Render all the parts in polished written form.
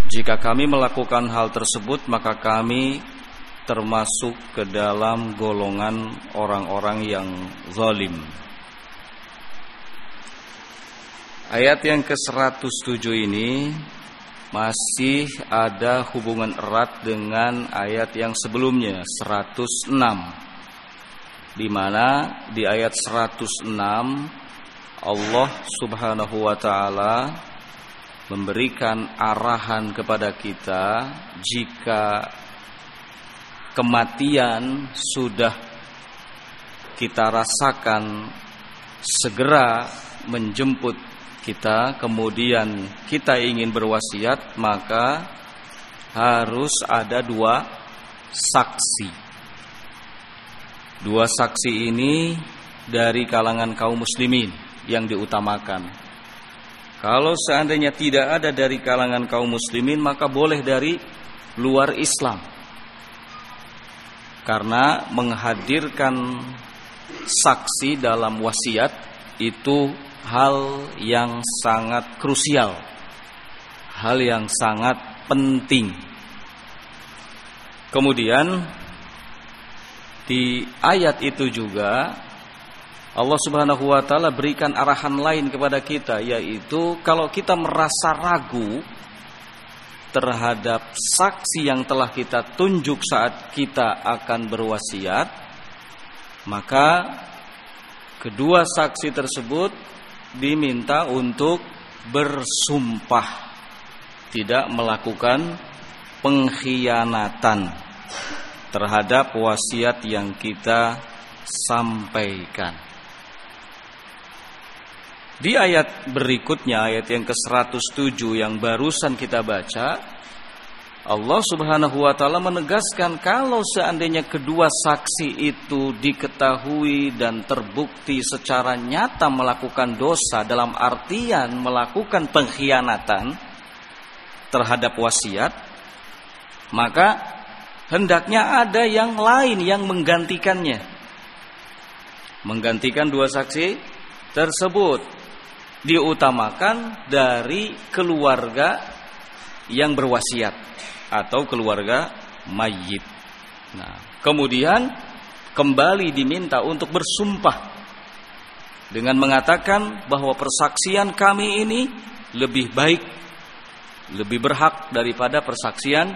Jika kami melakukan hal tersebut, maka kami termasuk ke dalam golongan orang-orang yang zalim. Ayat yang ke-107 ini masih ada hubungan erat dengan ayat yang sebelumnya, 106. Di mana di ayat 106 Allah Subhanahu wa taala memberikan arahan kepada kita jika kematian sudah kita rasakan segera menjemput kita, kemudian kita ingin berwasiat, maka harus ada dua saksi. Dua saksi ini dari kalangan kaum muslimin yang diutamakan. Kalau seandainya tidak ada dari kalangan kaum muslimin, maka boleh dari luar Islam. Karena menghadirkan saksi dalam wasiat itu hal yang sangat krusial, hal yang sangat penting. Kemudian di ayat itu juga Allah Subhanahu wa taala berikan arahan lain kepada kita, yaitu kalau kita merasa ragu terhadap saksi yang telah kita tunjuk saat kita akan berwasiat, maka kedua saksi tersebut diminta untuk bersumpah tidak melakukan pengkhianatan terhadap wasiat yang kita sampaikan. Di ayat berikutnya, ayat yang ke-107 yang barusan kita baca, Allah Subhanahu wa taala menegaskan kalau seandainya kedua saksi itu diketahui dan terbukti secara nyata melakukan dosa, dalam artian melakukan pengkhianatan terhadap wasiat, maka hendaknya ada yang lain yang menggantikannya, menggantikan dua saksi tersebut. Diutamakan dari keluarga yang berwasiat atau keluarga mayit. Nah, kemudian kembali diminta untuk bersumpah dengan mengatakan bahwa persaksian kami ini lebih baik, lebih berhak daripada persaksian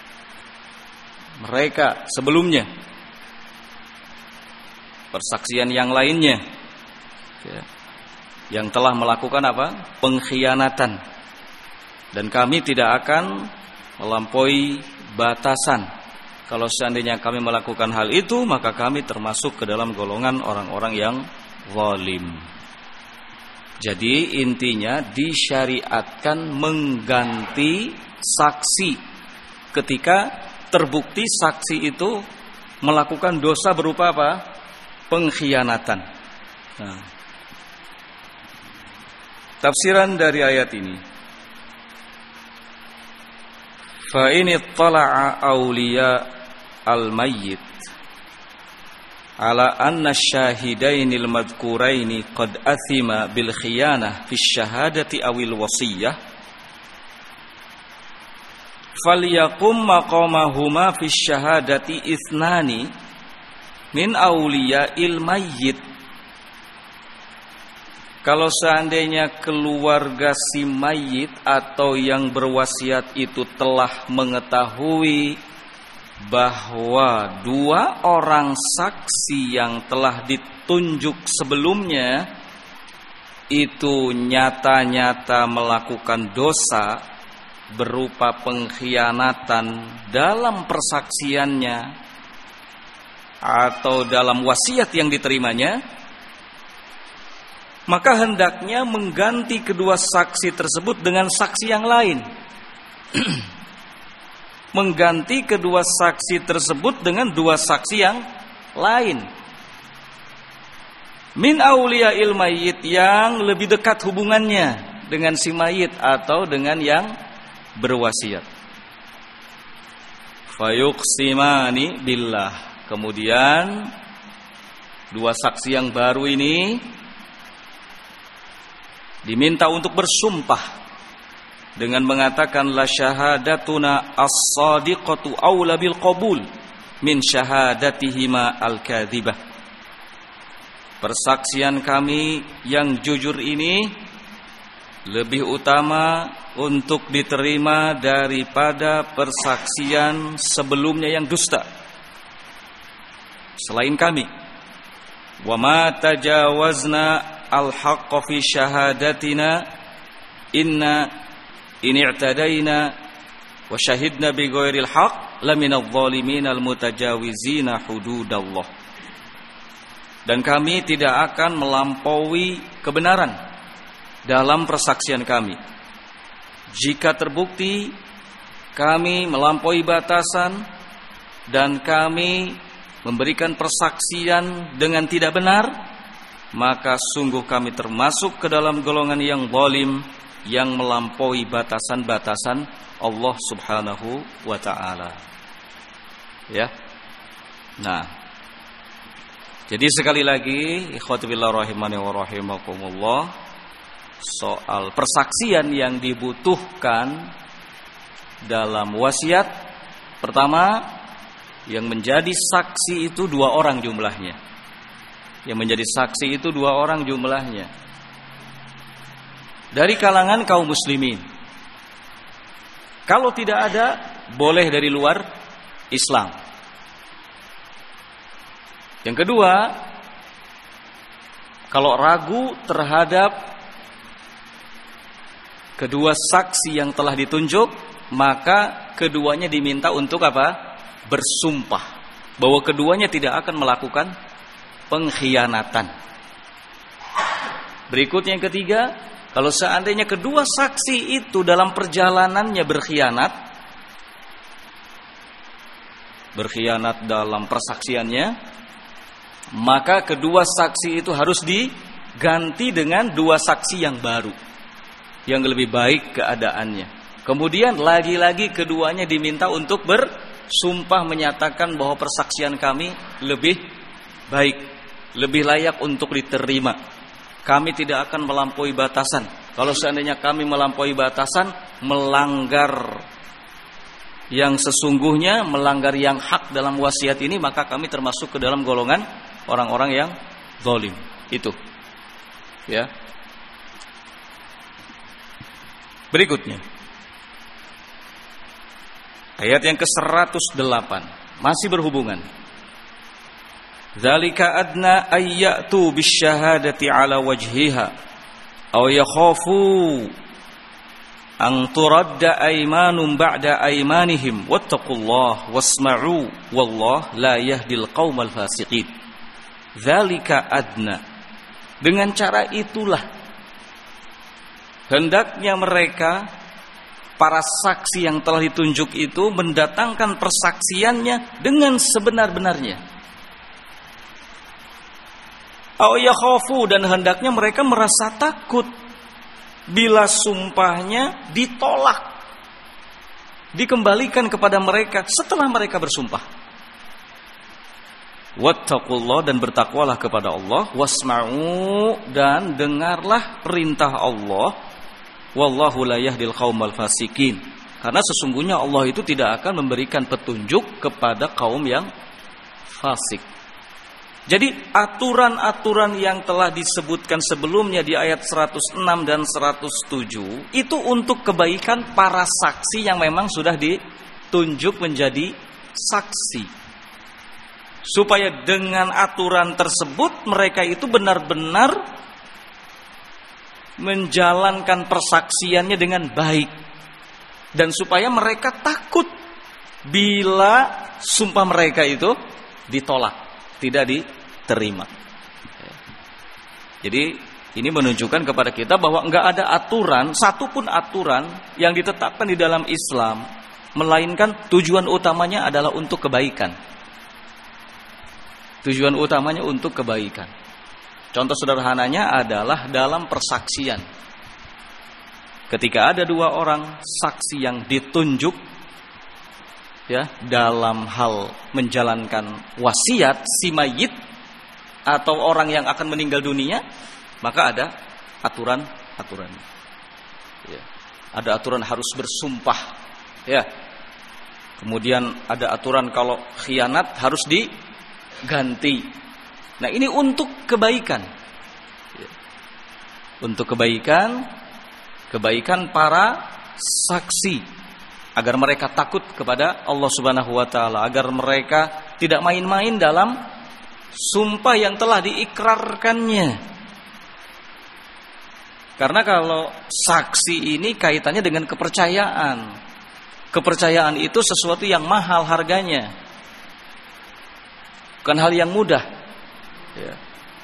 mereka sebelumnya, persaksian yang lainnya, yang telah melakukan apa? Pengkhianatan. Dan kami tidak akan melampaui batasan. Kalau seandainya kami melakukan hal itu, maka kami termasuk ke dalam golongan orang-orang yang zalim. Jadi intinya disyariatkan mengganti saksi ketika terbukti saksi itu melakukan dosa berupa apa? Pengkhianatan. Nah, tafsiran dari ayat ini, fa in ittala'a awliya al-mayyit ala anna asy-syahidaini al-madhkuraini qad athima bil khiyanah fi asy-syahadati awil wasiyyah falyakum maqamahuma fi asy-syahadati ithnani min awliya'il mayyit. Kalau seandainya keluarga si mayit atau yang berwasiat itu telah mengetahui bahwa dua orang saksi yang telah ditunjuk sebelumnya itu nyata-nyata melakukan dosa berupa pengkhianatan dalam persaksiannya atau dalam wasiat yang diterimanya, maka hendaknya mengganti kedua saksi tersebut dengan saksi yang lain. Mengganti kedua saksi tersebut dengan dua saksi yang lain. Min auliya'il mayyit, yang lebih dekat hubungannya dengan si mayit atau dengan yang berwasiat. Fayuqsimani billah. Kemudian dua saksi yang baru ini diminta untuk bersumpah dengan mengatakan la syahadatuna as-sadiqatu aula bil qabul min syahadatihima al-kadzibah. Persaksian kami yang jujur ini lebih utama untuk diterima daripada persaksian sebelumnya yang dusta selain kami. Wa ma tajawazna al-haqqa fi syahadatina inna in i'tadaina wa syahidna bi ghairil haqq laminadh dhalimin al-mutajawizina hududallah. Dan kami tidak akan melampaui kebenaran dalam persaksian kami. Jika terbukti kami melampaui batasan dan kami memberikan persaksian dengan tidak benar, maka sungguh kami termasuk ke dalam golongan yang zalim yang melampaui batasan-batasan Allah Subhanahu wa taala. Ya. Nah, jadi sekali lagi ikhwati billah rahimani wa rahimakumullah, soal persaksian yang dibutuhkan dalam wasiat, pertama, yang menjadi saksi itu 2 orang jumlahnya. Yang menjadi saksi itu 2 orang jumlahnya. Dari kalangan kaum muslimin. Kalau tidak ada, boleh dari luar Islam. Yang kedua, kalau ragu terhadap kedua saksi yang telah ditunjuk, maka keduanya diminta untuk apa? Bersumpah bahwa keduanya tidak akan melakukan pengkhianatan. Berikutnya yang ketiga, kalau seandainya kedua saksi itu dalam perjalanannya berkhianat dalam persaksiannya, maka kedua saksi itu harus diganti dengan 2 saksi yang baru, yang lebih baik keadaannya. Kemudian lagi-lagi keduanya diminta untuk bersumpah menyatakan bahwa persaksian kami lebih baik, lebih layak untuk diterima. Kami tidak akan melampaui batasan. Kalau seandainya kami melampaui batasan, melanggar yang sesungguhnya, melanggar yang hak dalam wasiat ini, maka kami termasuk ke dalam golongan orang-orang yang zalim. Itu. Ya. Berikutnya. Ayat yang ke-108 masih berhubungan. Dzalika adna ayyatu bisyahadati ala wajhiha aw yakhafu an turadda aymanum ba'da aymanihim wattaqullaha wasma'u wallahu la yahdil qaumal fasiqin. Dzalika adna, dengan cara itulah hendaknya mereka, para saksi yang telah ditunjuk itu, mendatangkan persaksiannya dengan sebenar-benarnya. Aw yakhafu, dan hendaknya mereka merasa takut bila sumpahnya ditolak, dikembalikan kepada mereka setelah mereka bersumpah. Wattaqullah, dan bertakwalah kepada Allah. Wasma'u, dan dengarlah perintah Allah. Wallahu la yahdil qaumal fasikin, karena sesungguhnya Allah itu tidak akan memberikan petunjuk kepada kaum yang fasik. Jadi aturan-aturan yang telah disebutkan sebelumnya di ayat 106 dan 107 itu untuk kebaikan para saksi yang memang sudah ditunjuk menjadi saksi, supaya dengan aturan tersebut mereka itu benar-benar menjalankan persaksiannya dengan baik, dan supaya mereka takut bila sumpah mereka itu ditolak, tidak diterima. Jadi ini menunjukkan kepada kita bahwa enggak ada aturan, satupun aturan yang ditetapkan di dalam Islam, melainkan tujuan utamanya adalah untuk kebaikan. Tujuan utamanya untuk kebaikan. Contoh sederhananya adalah dalam persaksian. Ketika ada 2 orang saksi yang ditunjuk, ya, dalam hal menjalankan wasiat si mayit atau orang yang akan meninggal dunia, maka ada aturan-aturannya. Ya. Ada aturan harus bersumpah, ya. Kemudian ada aturan kalau khianat harus diganti. Nah, ini untuk kebaikan. Untuk kebaikan para saksi, agar mereka takut kepada Allah Subhanahu wa taala, agar mereka tidak main-main dalam sumpah yang telah diikrarkannya. Karena kalau saksi ini kaitannya dengan kepercayaan. Kepercayaan itu sesuatu yang mahal harganya. Bukan hal yang mudah. Ya.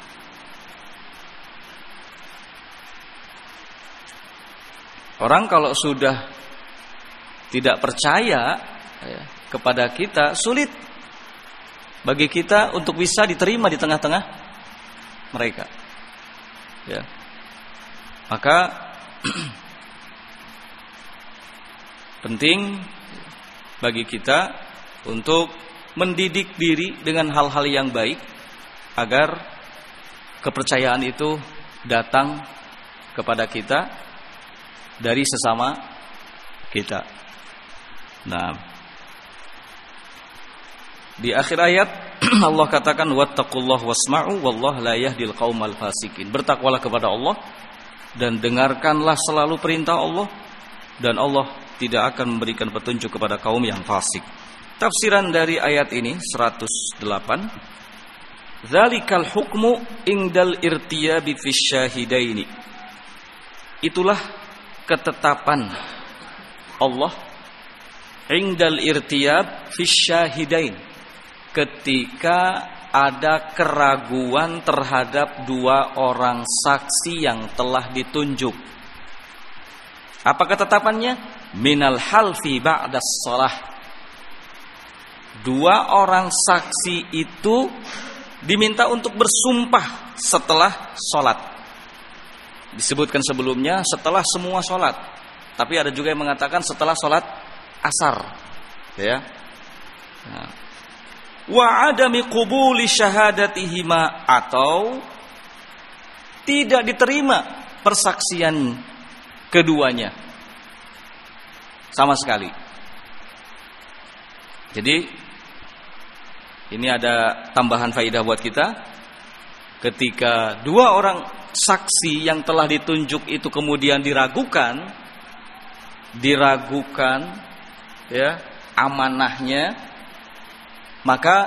Orang kalau sudah tidak percaya kepada kita, sulit bagi kita untuk bisa diterima di tengah-tengah mereka. Ya. Maka penting bagi kita untuk mendidik diri dengan hal-hal yang baik agar kepercayaan itu datang kepada kita dari sesama kita. Nah, di akhir ayat Allah katakan wattaqullaha wasma'u wallahu la yahdil qaumal fasikin. Bertakwalah kepada Allah dan dengarkanlah selalu perintah Allah, dan Allah tidak akan memberikan petunjuk kepada kaum yang fasik. Tafsiran dari ayat ini 108. Dzalikal hukmu indal irtiyabi fisyahidaini. Itulah ketetapan Allah indal irtiyab fisyahidain, ketika ada keraguan terhadap dua orang saksi yang telah ditunjuk. Apa ketetapannya? Minal halfi ba'das shalah. Dua orang saksi itu diminta untuk bersumpah setelah sholat. Disebutkan sebelumnya setelah semua sholat, tapi ada juga yang mengatakan setelah sholat asar. Ya. Nah. Wa adami qubuli syahadatihima, atau tidak diterima persaksian keduanya sama sekali. Jadi ini ada tambahan faidah buat kita. Ketika dua orang saksi yang telah ditunjuk itu kemudian diragukan ya amanahnya, maka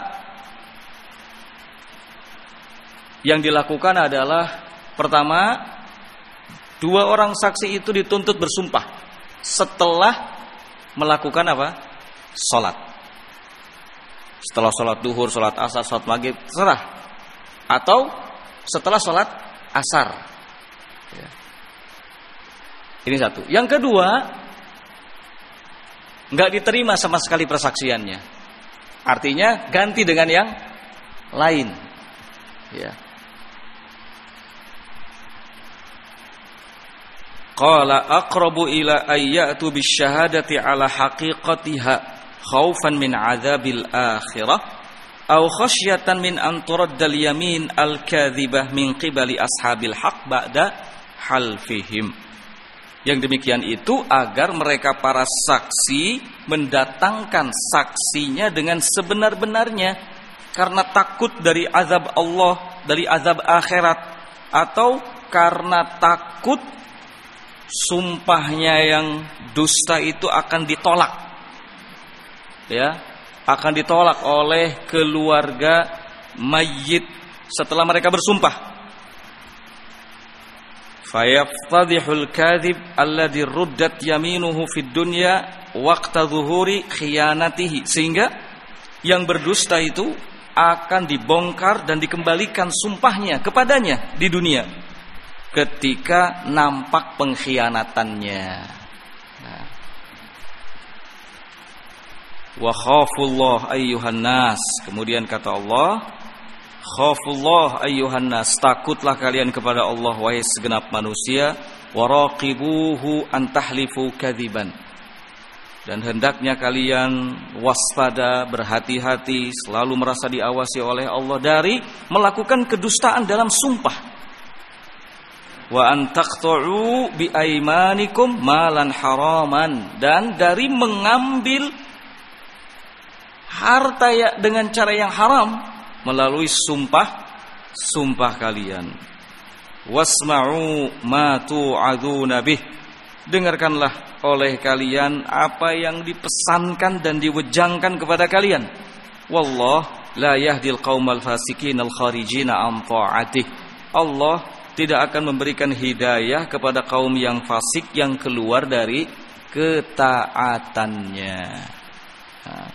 yang dilakukan adalah pertama, dua orang saksi itu dituntut bersumpah setelah melakukan apa? Salat. Setelah salat duhur, salat asar, salat maghrib, terserah. Atau setelah salat asar. Ya. Ini satu. Yang kedua, nggak diterima sama sekali persaksiannya. Artinya ganti dengan yang lain. Ya. Qala aqrabu ila ayyatu bisyahadati ala haqiqatiha khaufan min adzabil akhirah aw khasyatan min an turaddal yamin al-kadzibah min qibali ashabil haq ba'da halfihim. Yang demikian itu agar mereka para saksi mendatangkan saksinya dengan sebenar-benarnya, karena takut dari azab Allah, dari azab akhirat, atau karena takut sumpahnya yang dusta itu akan ditolak. Ya, akan ditolak oleh keluarga mayit setelah mereka bersumpah. Fayaftadihul kadhib alladhi ruddat yaminuhu fid dunya waqta zuhuri khiyanatihi, sehingga yang berdusta itu akan dibongkar dan dikembalikan sumpahnya kepadanya di dunia ketika nampak pengkhianatannya. Nah. Wa khafullah ayyuhan nas, kemudian kata Allah, khafullah ayyuhan nas, takutlah kalian kepada Allah wahai segenap manusia, waraqibuhu an tahlifu kadziban, dan hendaknya kalian waspada, berhati-hati, selalu merasa diawasi oleh Allah dari melakukan kedustaan dalam sumpah. wa an taqta'u bi aymanikum malan haraman, dan dari mengambil harta dengan cara yang haram melalui sumpah kalian. Wasma'u ma tu'adzuna bih, dengarkanlah oleh kalian apa yang dipesankan dan diwejangkan kepada kalian. Wallah la yahdil qaumal fasikin al kharijina an ta'atih. Allah tidak akan memberikan hidayah kepada kaum yang fasik yang keluar dari ketaatannya. Nah.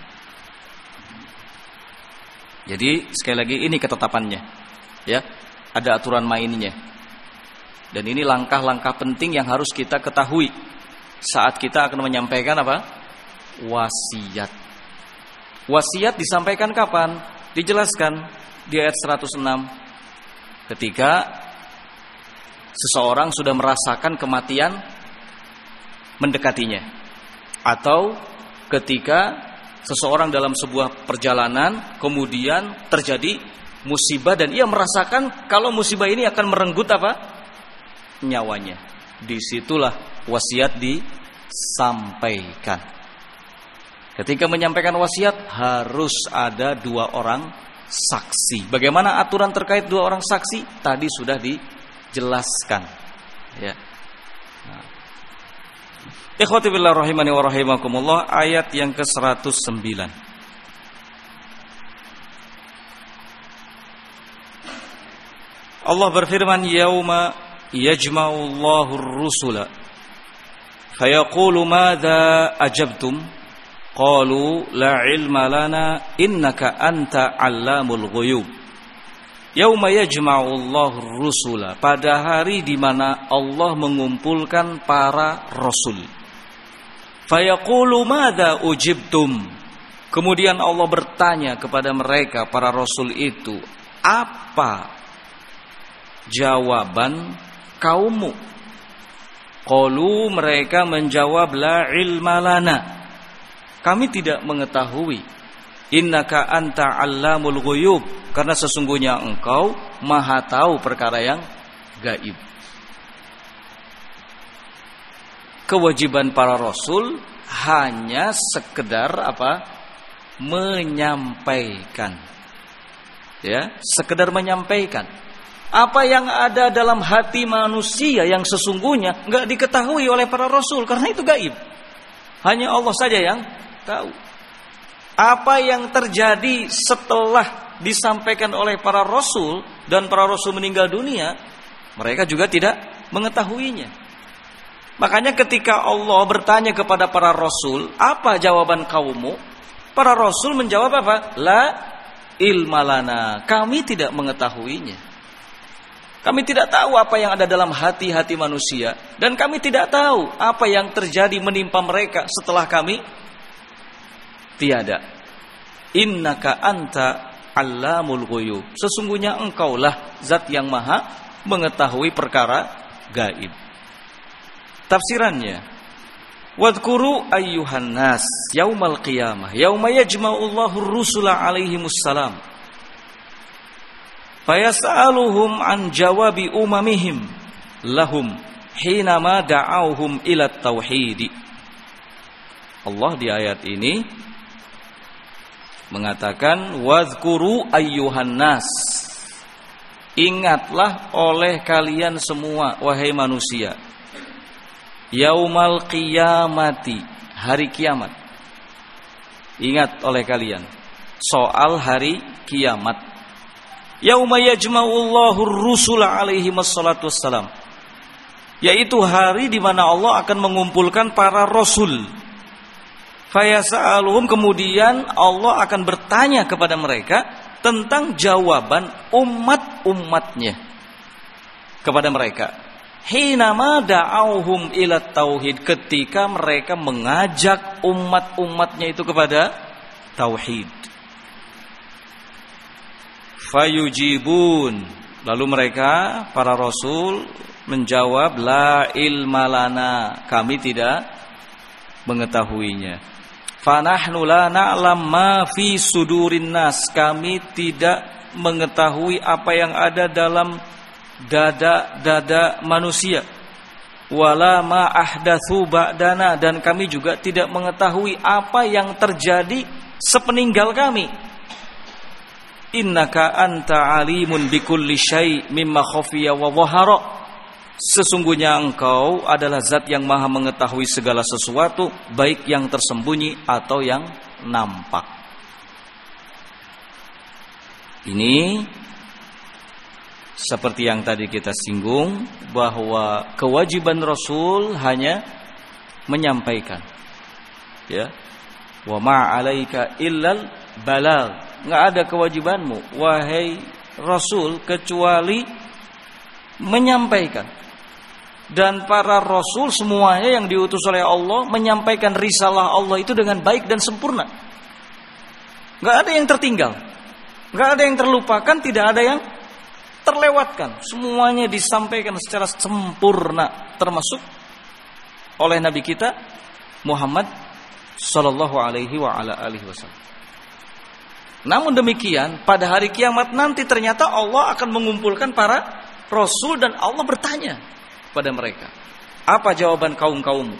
Jadi sekali lagi ini ketetapannya, ya, ada aturan mainnya. Dan ini langkah-langkah penting yang harus kita ketahui saat kita akan menyampaikan apa? Wasiat. Wasiat disampaikan kapan? Dijelaskan di ayat 106. Ketika seseorang sudah merasakan kematian mendekatinya, atau ketika seseorang dalam sebuah perjalanan kemudian terjadi musibah dan ia merasakan kalau musibah ini akan merenggut apa? Nyawanya. Disitulah wasiat disampaikan. Ketika menyampaikan wasiat harus ada 2 orang saksi. Bagaimana aturan terkait 2 orang saksi? Tadi sudah dijelaskan, ya. Nah. Ikhwati billah rahimani wa rahimakumullah, ayat yang ke-109. Allah berfirman, yauma yajma'ullahu ar-rusula fayaqulu madza ajabtum qalu la ilma lana innaka anta 'allamul ghuyub. Yauma yajma'ullahu ar-rusula, pada hari di mana Allah mengumpulkan para rasul. Fayaqulu madza ujibtum, kemudian Allah bertanya kepada mereka para rasul itu, apa jawaban kaummu? Qalu, mereka menjawab, la ilma lana, kami tidak mengetahui. Innaka anta 'allamul ghuyub, karena sesungguhnya engkau maha tahu perkara yang gaib. Kewajiban para rasul hanya sekedar apa? Menyampaikan. Ya, sekedar menyampaikan. Apa yang ada dalam hati manusia yang sesungguhnya enggak diketahui oleh para rasul, karena itu gaib. Hanya Allah saja yang tahu. Apa yang terjadi setelah disampaikan oleh para rasul dan para rasul meninggal dunia, mereka juga tidak mengetahuinya. Makanya ketika Allah bertanya kepada para rasul, apa jawaban kaummu? Para rasul menjawab apa? La ilma lana, kami tidak mengetahuinya. Kami tidak tahu apa yang ada dalam hati-hati manusia, dan kami tidak tahu apa yang terjadi menimpa mereka setelah kami tiada. Innaka anta 'allamul ghuyub, sesungguhnya engkaulah zat yang maha mengetahui perkara gaib. Tafsirannya, wadhkuru ayyuhan nas yaumal qiyamah yauma yajma'ullahu ar-rusula alaihimus salam fayas'aluhum an jawabi umamihim lahum hinama da'auhum ila tauhid. Allah di ayat ini mengatakan, wadhkuru ayyuhan nas, ingatlah oleh kalian semua wahai manusia, yaumal qiyamati, hari kiamat. Ingat oleh kalian soal hari kiamat. Yauma yajma'ullahu ar-rusula alaihi wassalatu wassalam, yaitu hari di mana Allah akan mengumpulkan para rasul. Fayas'aluhum, kemudian Allah akan bertanya kepada mereka tentang jawaban umat-umatnya kepada mereka. Hinama da'auhum ila tauhid, ketika mereka mengajak umat-umatnya itu kepada tauhid. Fayujibun, lalu mereka para rasul menjawab, la ilma lana, kami tidak mengetahuinya. Fanahnu la na'lam ma fi sudurin nas, kami tidak mengetahui apa yang ada dalam dada-dada manusia. Wala ma ahdatsu ba'dana, dan kami juga tidak mengetahui apa yang terjadi sepeninggal kami. Innaka anta alimun bikulli syai' mimma khafiya wa dhahara. Sesungguhnya engkau adalah zat yang maha mengetahui segala sesuatu, baik yang tersembunyi atau yang nampak. Ini seperti yang tadi kita singgung, bahwa kewajiban Rasul hanya menyampaikan. Ya. Wa ma 'alaika illal balagh. Enggak ada kewajibanmu wahai Rasul kecuali menyampaikan. Dan para rasul semuanya yang diutus oleh Allah menyampaikan risalah Allah itu dengan baik dan sempurna. Enggak ada yang tertinggal, enggak ada yang terlupakan, tidak ada yang terlewatkan. Semuanya disampaikan secara sempurna, termasuk oleh Nabi kita Muhammad sallallahu alaihi wa ala alihi wasallam. Namun demikian, pada hari kiamat nanti ternyata Allah akan mengumpulkan para rasul dan Allah bertanya pada mereka, apa jawaban kaum-kaummu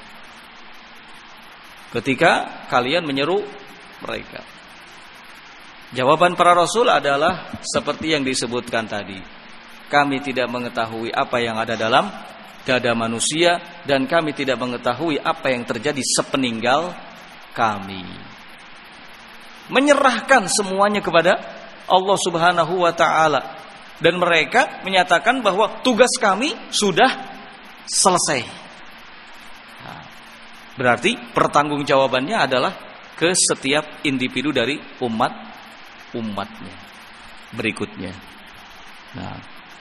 ketika kalian menyeru mereka? Jawaban para rasul adalah seperti yang disebutkan tadi. Kami tidak mengetahui apa yang ada dalam dada manusia, dan kami tidak mengetahui apa yang terjadi sepeninggal kami. Menyerahkan semuanya kepada Allah Subhanahu wa ta'ala. Dan mereka menyatakan bahwa tugas kami sudah selesai. Nah, berarti pertanggungjawabannya adalah ke setiap individu dari umatnya berikutnya. Nah,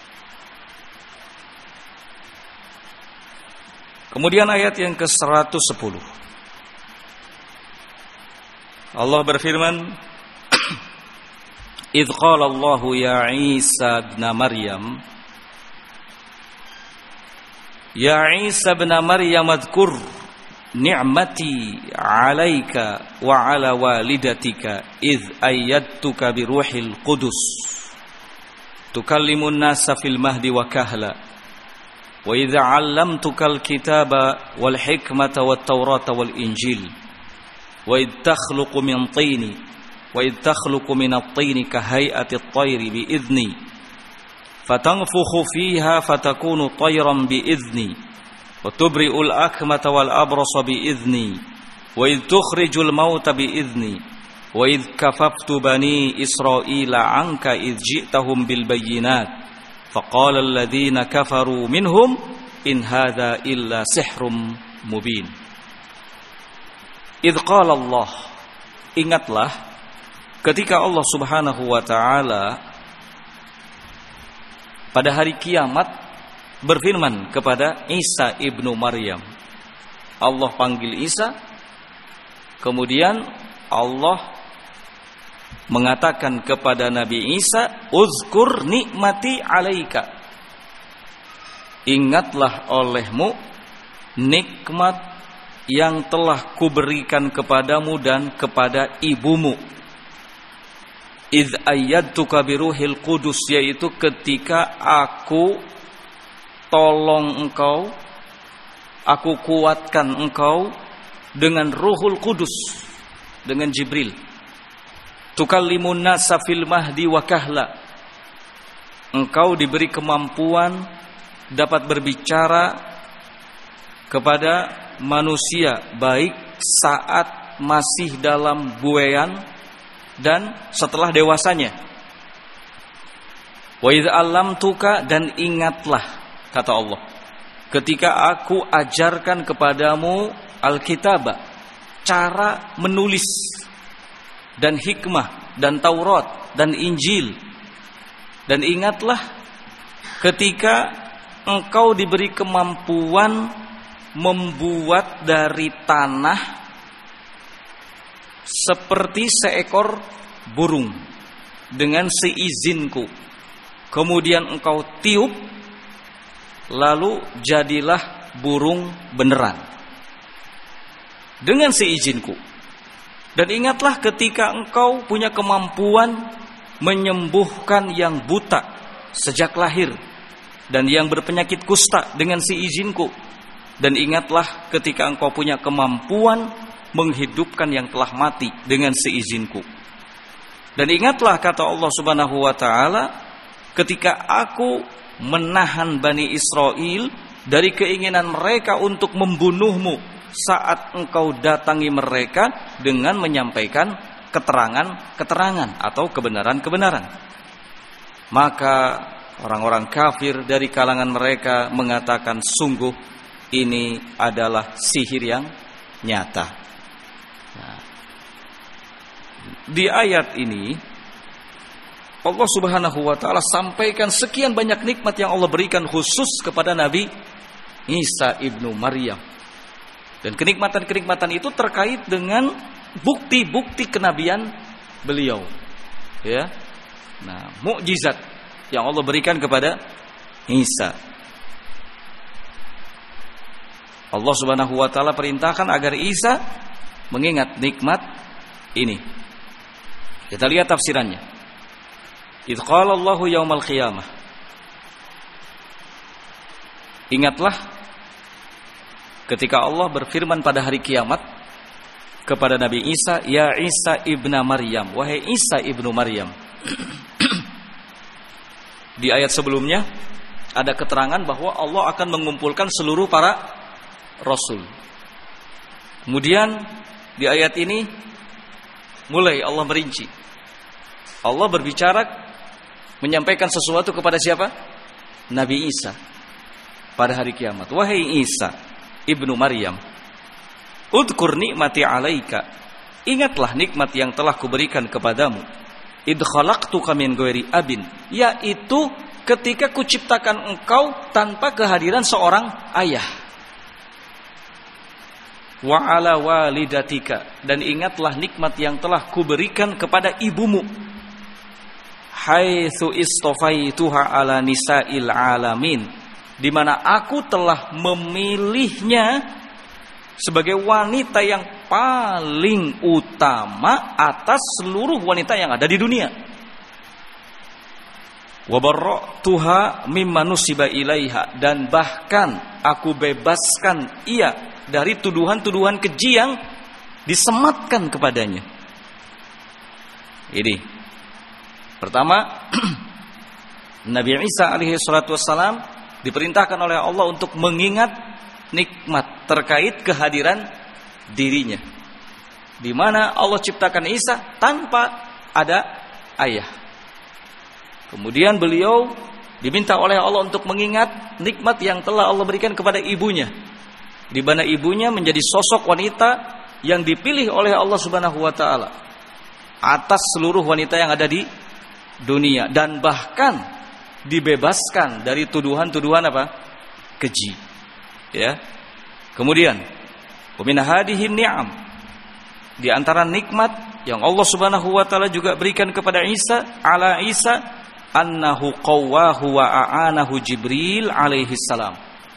kemudian ayat yang ke-110, Allah berfirman, idh qala Allahu ya Isa ibn Maryam, ya Isa ibn Maryam adhkur ni'mati 'alaika wa 'ala walidatika idh ayyadtuka bi ruhil qudus tukallimun nasa fil mahdi wa kahla wa idh 'allamtukal kitaba wal hikmata wat taurata wal injil wa idh takhluqu min tini wa idh takhluqu min at-tini ka hay'ati at-tayri bi idzni fatanfukhu fiha fatakunu tayran bi idzni wa tubri'ul akmata wal abrasa bi idzni wa idh tukhrijul mauta bi idzni wa idh kafaftu bani Israila 'anka idh ji'tahum bil bayyinat faqala alladhina kafaru minhum in hadha illa sihrun mubin. Idh qala Allah, ingatlah ketika Allah Subhanahu wa ta'ala pada hari kiamat berfirman kepada Isa ibnu Maryam. Allah panggil Isa, kemudian Allah mengatakan kepada Nabi Isa, uzkur nikmati alaika, ingatlah olehmu nikmat yang telah kuberikan kepadamu dan kepada ibumu. Idh ayyadtuka biruhil qudus, yaitu ketika aku tolong engkau, aku kuatkan engkau dengan Ruhul Qudus, dengan Jibril. Tukallimun nasa fil mahdi wa kahla, engkau diberi kemampuan dapat berbicara kepada manusia baik saat masih dalam buayan dan setelah dewasanya. Wa idz 'allamtuka, dan ingatlah, kata Allah, ketika aku ajarkan kepadamu Alkitab, cara menulis, dan hikmah, dan Taurat, dan Injil. Dan ingatlah ketika engkau diberi kemampuan membuat dari tanah seperti seekor burung dengan seizinku. Kemudian engkau tiup, lalu jadilah burung beneran dengan seizinku. Dan ingatlah ketika engkau punya kemampuan menyembuhkan yang buta sejak lahir dan yang berpenyakit kusta dengan seizinku. Dan ingatlah ketika engkau punya kemampuan menghidupkan yang telah mati dengan seizinku. Dan ingatlah kata Allah Subhanahu wa taala, ketika aku menahan Bani Israel dari keinginan mereka untuk membunuhmu saat engkau datangi mereka dengan menyampaikan keterangan-keterangan atau kebenaran-kebenaran. Maka orang-orang kafir dari kalangan mereka mengatakan, sungguh ini adalah sihir yang nyata. Nah, di ayat ini Allah Subhanahu wa taala sampaikan sekian banyak nikmat yang Allah berikan khusus kepada Nabi Isa ibnu Maryam. Dan kenikmatan-kenikmatan itu terkait dengan bukti-bukti kenabian beliau. Ya. Nah, mukjizat yang Allah berikan kepada Isa. Allah Subhanahu wa taala perintahkan agar Isa mengingat nikmat ini. Kita lihat tafsirannya. Idz qala Allahu yaumal qiyamah. Ingatlah ketika Allah berfirman pada hari kiamat kepada Nabi Isa, ya Isa ibnu Maryam, wahai Isa ibnu Maryam. Di ayat sebelumnya ada keterangan bahwa Allah akan mengumpulkan seluruh para rasul. Kemudian di ayat ini mulai Allah merinci. Allah berbicara menyampaikan sesuatu kepada siapa? Nabi Isa pada hari kiamat. Wahai Isa ibnu Maryam, udkur nikmati alaika, ingatlah nikmat yang telah kuberikan kepadamu. Id khalaqtuka min ghairi abin, yaitu ketika kuciptakan engkau tanpa kehadiran seorang ayah. Wa ala walidatika, dan ingatlah nikmat yang telah kuberikan kepada ibumu. Haitsu istofaituha ala nisa'il alamin, di mana aku telah memilihnya sebagai wanita yang paling utama atas seluruh wanita yang ada di dunia. Wa barra'tuha mimma nusiba ilaiha, dan bahkan aku bebaskan ia dari tuduhan-tuduhan keji yang disematkan kepadanya. Ini pertama, Nabi Isa alaihi salatu wassalam diperintahkan oleh Allah untuk mengingat nikmat terkait kehadiran dirinya, di mana Allah ciptakan Isa tanpa ada ayah. Kemudian beliau diminta oleh Allah untuk mengingat nikmat yang telah Allah berikan kepada ibunya, di mana ibunya menjadi sosok wanita yang dipilih oleh Allah Subhanahu wa taala atas seluruh wanita yang ada di dunia, dan bahkan dibebaskan dari tuduhan-tuduhan apa? Keji. Ya. Kemudian, wa min hadhihi ni'am, di antara nikmat yang Allah Subhanahu wa taala juga berikan kepada Isa, ala Isa, annahu qawwahu wa a'anahu Jibril alaihi salam.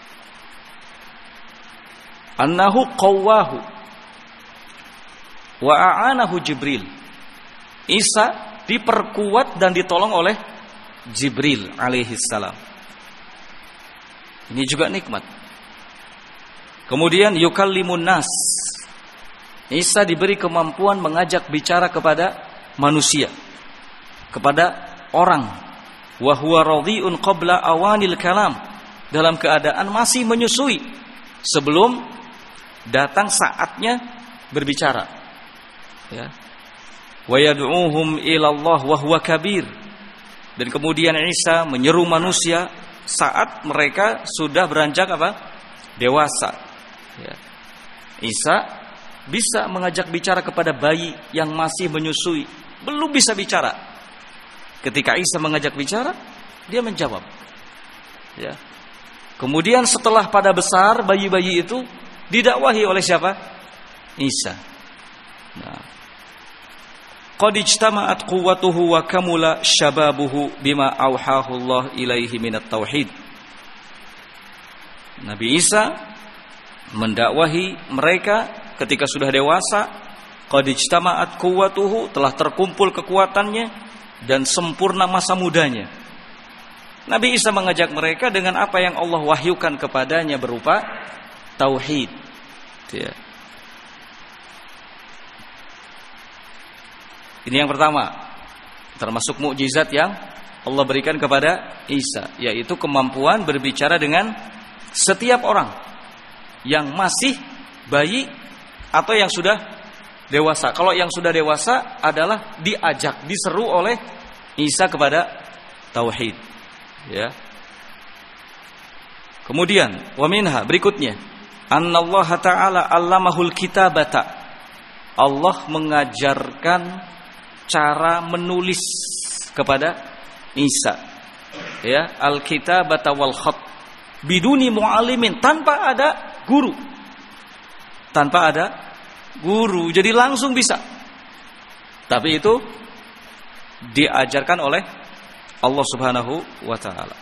Annahu qawwahu wa a'anahu Jibril. Isa diperkuat dan ditolong oleh Jibril alaihi salam. Ini juga nikmat. Kemudian yukallimun nas. Isa diberi kemampuan mengajak bicara kepada manusia, kepada orang. Wa huwa radhi'un qabla awanil kalam, dalam keadaan masih menyusui sebelum datang saatnya berbicara. Ya. Wa yad'uhum ila Allah wa huwa kabir. Dan kemudian Isa menyeru manusia saat mereka sudah beranjak apa? Dewasa. Ya. Isa bisa mengajak bicara kepada bayi yang masih menyusui, belum bisa bicara. Ketika Isa mengajak bicara, dia menjawab. Ya. Kemudian setelah pada besar, bayi-bayi itu didakwahi oleh siapa? Isa. Nah, qad ijtama'at quwwatuhu wa kamula syababuhu bima auhahu Allah ilaihi minat tauhid. Nabi Isa mendakwahi mereka ketika sudah dewasa. Qad ijtama'at quwwatuhu, telah terkumpul kekuatannya dan sempurna masa mudanya. Nabi Isa mengajak mereka dengan apa yang Allah wahyukan kepadanya berupa tauhid. Ya. Ini yang pertama, termasuk mukjizat yang Allah berikan kepada Isa, yaitu kemampuan berbicara dengan setiap orang yang masih bayi atau yang sudah dewasa. Kalau yang sudah dewasa adalah diajak, diseru oleh Isa kepada tauhid. Ya. Kemudian, wa minha berikutnya, annallaha ta'ala 'allamahul kitabata. Allah mengajarkan cara menulis kepada Isa, ya, al-kitabata wal khat biduni muallimin, tanpa ada guru. Tanpa ada guru, jadi langsung bisa. Tapi itu diajarkan oleh Allah Subhanahu wa taala.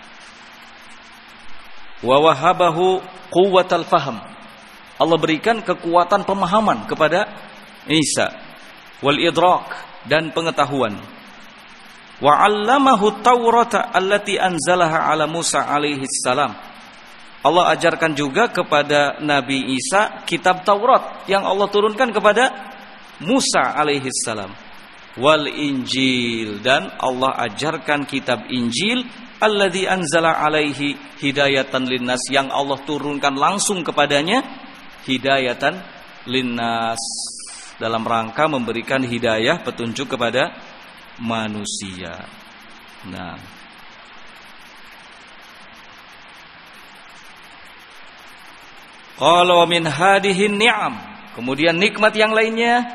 Wa wahabahu quwwatal faham. Allah berikan kekuatan pemahaman kepada Isa, wal idrak, dan pengetahuan. Wa 'allamahu Taurata allati anzalaha 'ala Musa alaihi salam. Allah ajarkan juga kepada Nabi Isa kitab Taurat yang Allah turunkan kepada Musa alaihi salam. Wal Injil, dan Allah ajarkan kitab Injil alladzi anzala alaihi hidayatan linnas, yang Allah turunkan langsung kepadanya hidayatan linnas, dalam rangka memberikan hidayah, petunjuk kepada manusia. Nah, qala min hadihin ni'am, kemudian nikmat yang lainnya,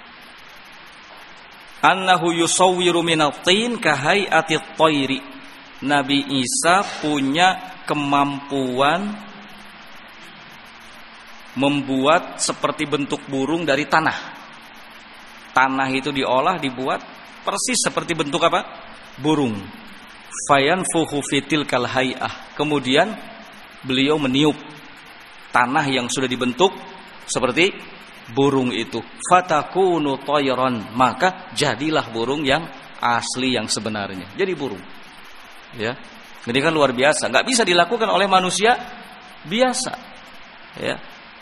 annahu yusawwiru minatin kahayati at-tayri. Nabi Isa punya kemampuan membuat seperti bentuk burung dari tanah. Tanah itu diolah, dibuat persis seperti bentuk apa? Burung. Fayanfuhu fitil kal hay'ah. Kemudian beliau meniup tanah yang sudah dibentuk seperti burung itu. Fatakunu tayran, maka jadilah burung yang asli, yang sebenarnya. Jadi burung. Ya. Ini kan luar biasa, enggak bisa dilakukan oleh manusia biasa. Ya.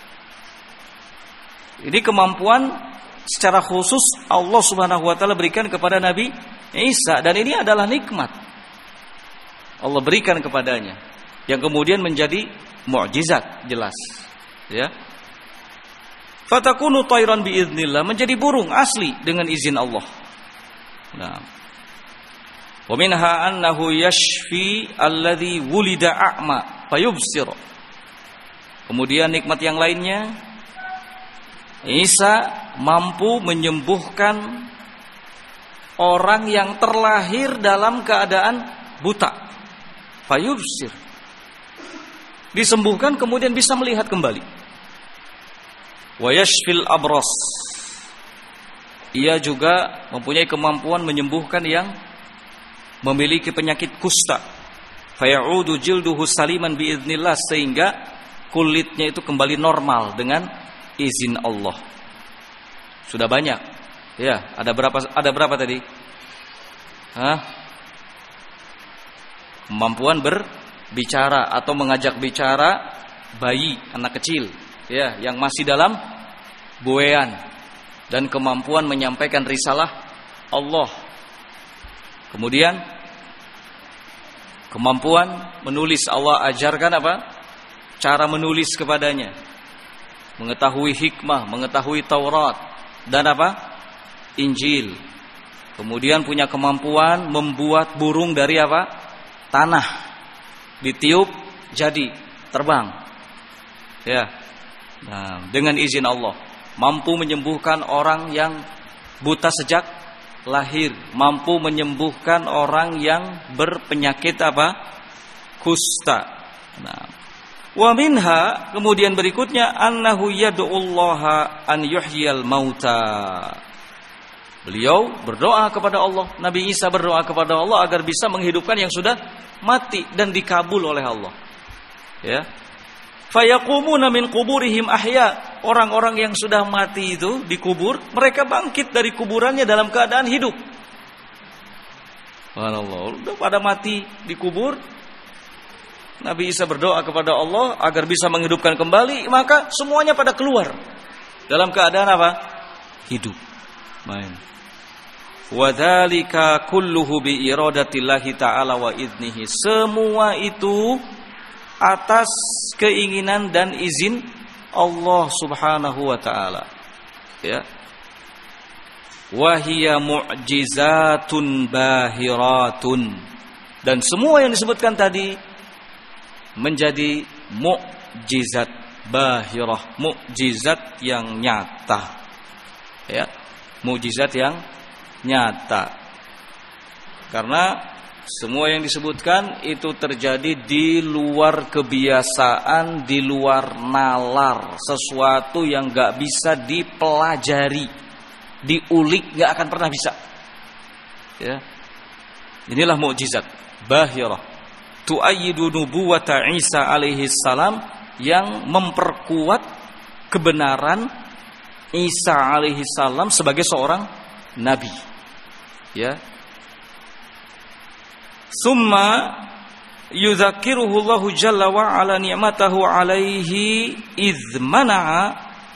Ini kemampuan secara khusus Allah Subhanahu wa taala berikan kepada Nabi Isa, dan ini adalah nikmat Allah berikan kepadanya yang kemudian menjadi mukjizat jelas, ya. Fatakunu tayran biiznillah, menjadi burung asli dengan izin Allah. Nah, wa minha annahu yashfi alladhi wulida a'ma fayubsir. Kemudian nikmat yang lainnya, Isa mampu menyembuhkan orang yang terlahir dalam keadaan buta. Fayubsir, disembuhkan kemudian bisa melihat kembali. Wa yashfil abras, ia juga mempunyai kemampuan menyembuhkan yang memiliki penyakit kusta. Fayaudu jilduhu saliman biiznillah, sehingga kulitnya itu kembali normal dengan izin Allah. Sudah banyak. Ya, ada berapa tadi? Kemampuan berbicara atau mengajak bicara bayi, anak kecil, ya, yang masih dalam buean, dan kemampuan menyampaikan risalah Allah. Kemudian kemampuan menulis, Allah ajarkan apa? Cara menulis kepadanya. Mengetahui hikmah, mengetahui Taurat dan apa? Injil. Kemudian punya kemampuan membuat burung dari apa? Tanah. Ditiup jadi terbang. Ya. Nah, dengan izin Allah. Mampu menyembuhkan orang yang buta sejak lahir, mampu menyembuhkan orang yang berpenyakit apa? Kusta. Nah, wa minha, kemudian berikutnya, annahu yad'ullaha an yuhyiyal mauta. Beliau berdoa kepada Allah, Nabi Isa berdoa kepada Allah agar bisa menghidupkan yang sudah mati dan dikabul oleh Allah. Ya. Fayaqumuna min quburihim ahya. Orang-orang yang sudah mati itu dikubur, mereka bangkit dari kuburannya dalam keadaan hidup. Subhanallah, udah pada mati dikubur, Nabi Isa berdoa kepada Allah agar bisa menghidupkan kembali, maka semuanya pada keluar dalam keadaan apa? Hidup. Main. Wa dzalika kulluhu bi iradatillahi ta'ala wa idnihi. Semua itu atas keinginan dan izin Allah Subhanahu wa taala. Ya. Wa hiya mu'jizatun bahiratun. Dan semua yang disebutkan tadi menjadi mukjizat bahirah, mukjizat yang nyata. Ya, mukjizat yang nyata. Karena semua yang disebutkan itu terjadi di luar kebiasaan, di luar nalar, sesuatu yang enggak bisa dipelajari, diulik enggak akan pernah bisa. Ya. Inilah mukjizat bahirah. Tu'ayyidu nubuwata Isa alaihi salam, yang memperkuat kebenaran Isa alaihi salam sebagai seorang nabi. Ya. Summa yudzakiruhu Allahu jalla wa ala ni'matahu alaihi idz mana'a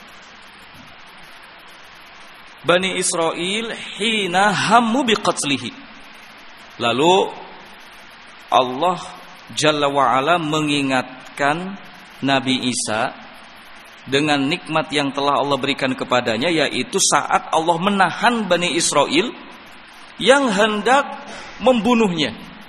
Bani Israil hina hammu biqatlihi. Lalu Allah Jalla wa'ala mengingatkan Nabi Isa dengan nikmat yang telah Allah berikan kepadanya, yaitu saat Allah menahan Bani Israil yang hendak membunuhnya.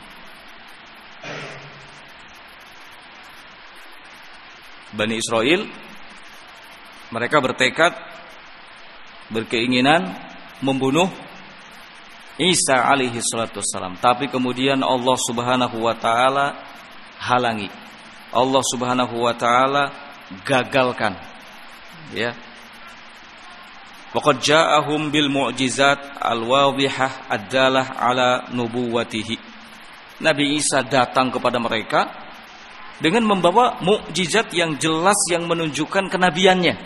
Bani Israil mereka bertekad, berkeinginan membunuh Isa alaihi salatu wassalam. Tapi kemudian Allah subhanahu wa ta'ala halangi. Allah subhanahu wa ta'ala gagalkan. Ya. Waqad ja'ahum bil mu'jizat al-wadhihah ad-dalah ala nubuwatihi. Nabi Isa datang kepada mereka dengan membawa mukjizat yang jelas yang menunjukkan kenabiannya.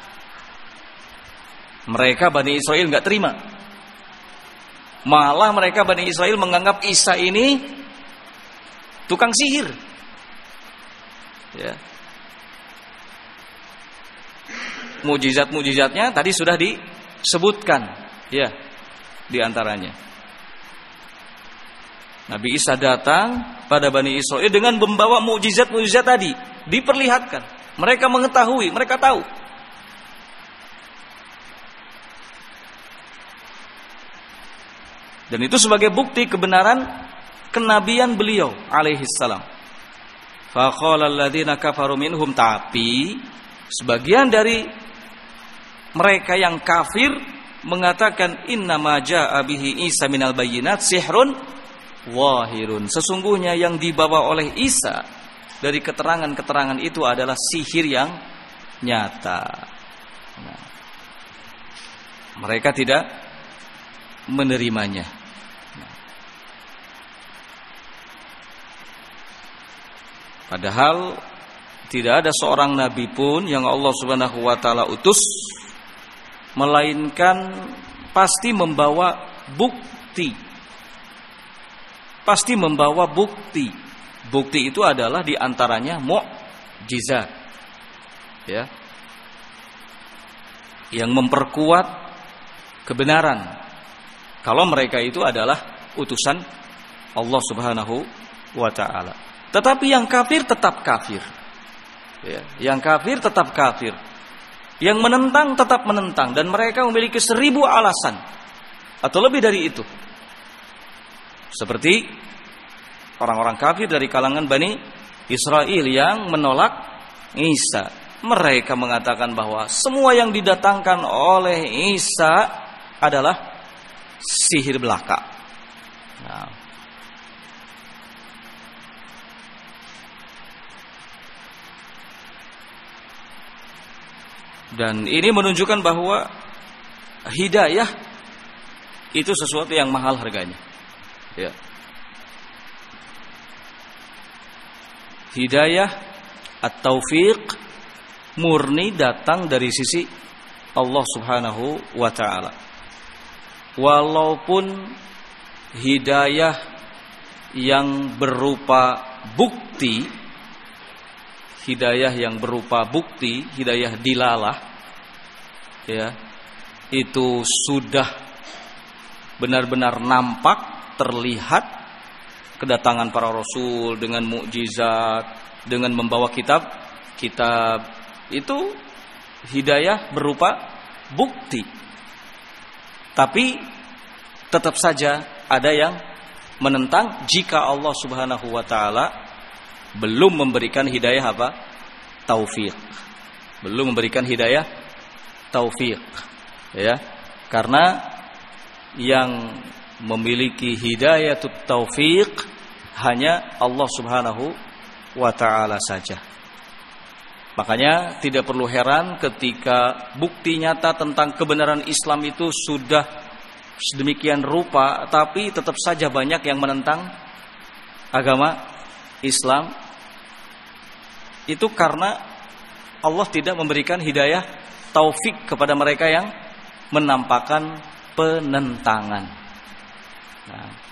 Mereka Bani Israil enggak terima. Malah mereka Bani Israil menganggap Isa ini tukang sihir. Ya. Mukjizat-mukjizatnya tadi sudah disebutkan, ya, di antaranya. Nabi Isa datang pada Bani Israil dengan membawa mukjizat-mukjizat tadi, diperlihatkan. Mereka mengetahui, mereka tahu. Dan itu sebagai bukti kebenaran kenabian beliau alaihi salam. Fa qala alladziina kafaru minhum, tapi sebagian dari mereka yang kafir mengatakan innama jaa'a bihi Isa minal bayyinat sihrun wahirun. Sesungguhnya yang dibawa oleh Isa dari keterangan-keterangan itu adalah sihir yang nyata. Nah, mereka tidak menerimanya. Padahal tidak ada seorang nabi pun yang Allah Subhanahu wa taala utus melainkan pasti membawa bukti. Pasti membawa bukti. Bukti itu adalah di antaranya mukjizat. Ya. Yang memperkuat kebenaran. Kalau mereka itu adalah utusan Allah Subhanahu wa taala. Tetapi yang kafir tetap kafir. Ya, yang kafir tetap kafir. Yang menentang tetap menentang, dan mereka memiliki 1000 alasan atau lebih dari itu. Seperti orang-orang kafir dari kalangan Bani Israil yang menolak Isa. Mereka mengatakan bahwa semua yang didatangkan oleh Isa adalah sihir belaka. Nah. Dan ini menunjukkan bahwa hidayah itu sesuatu yang mahal harganya. Ya. Hidayah at-taufiq murni datang dari sisi Allah Subhanahu wa taala. Walaupun hidayah yang berupa bukti hidayah yang berupa bukti, hidayah dilalah, ya, itu sudah benar-benar nampak, terlihat kedatangan para rasul dengan mukjizat, dengan membawa kitab itu hidayah berupa bukti. Tapi tetap saja ada yang menentang jika Allah Subhanahu wa taala belum memberikan hidayah apa? Taufik. Belum memberikan hidayah taufik. Ya. Karena yang memiliki hidayah taufik hanya Allah Subhanahu wa taala saja. Makanya tidak perlu heran ketika bukti nyata tentang kebenaran Islam itu sudah sedemikian rupa, tapi tetap saja banyak yang menentang agama Islam. Itu karena Allah tidak memberikan hidayah taufik kepada mereka yang menampakkan penentangan. Nah,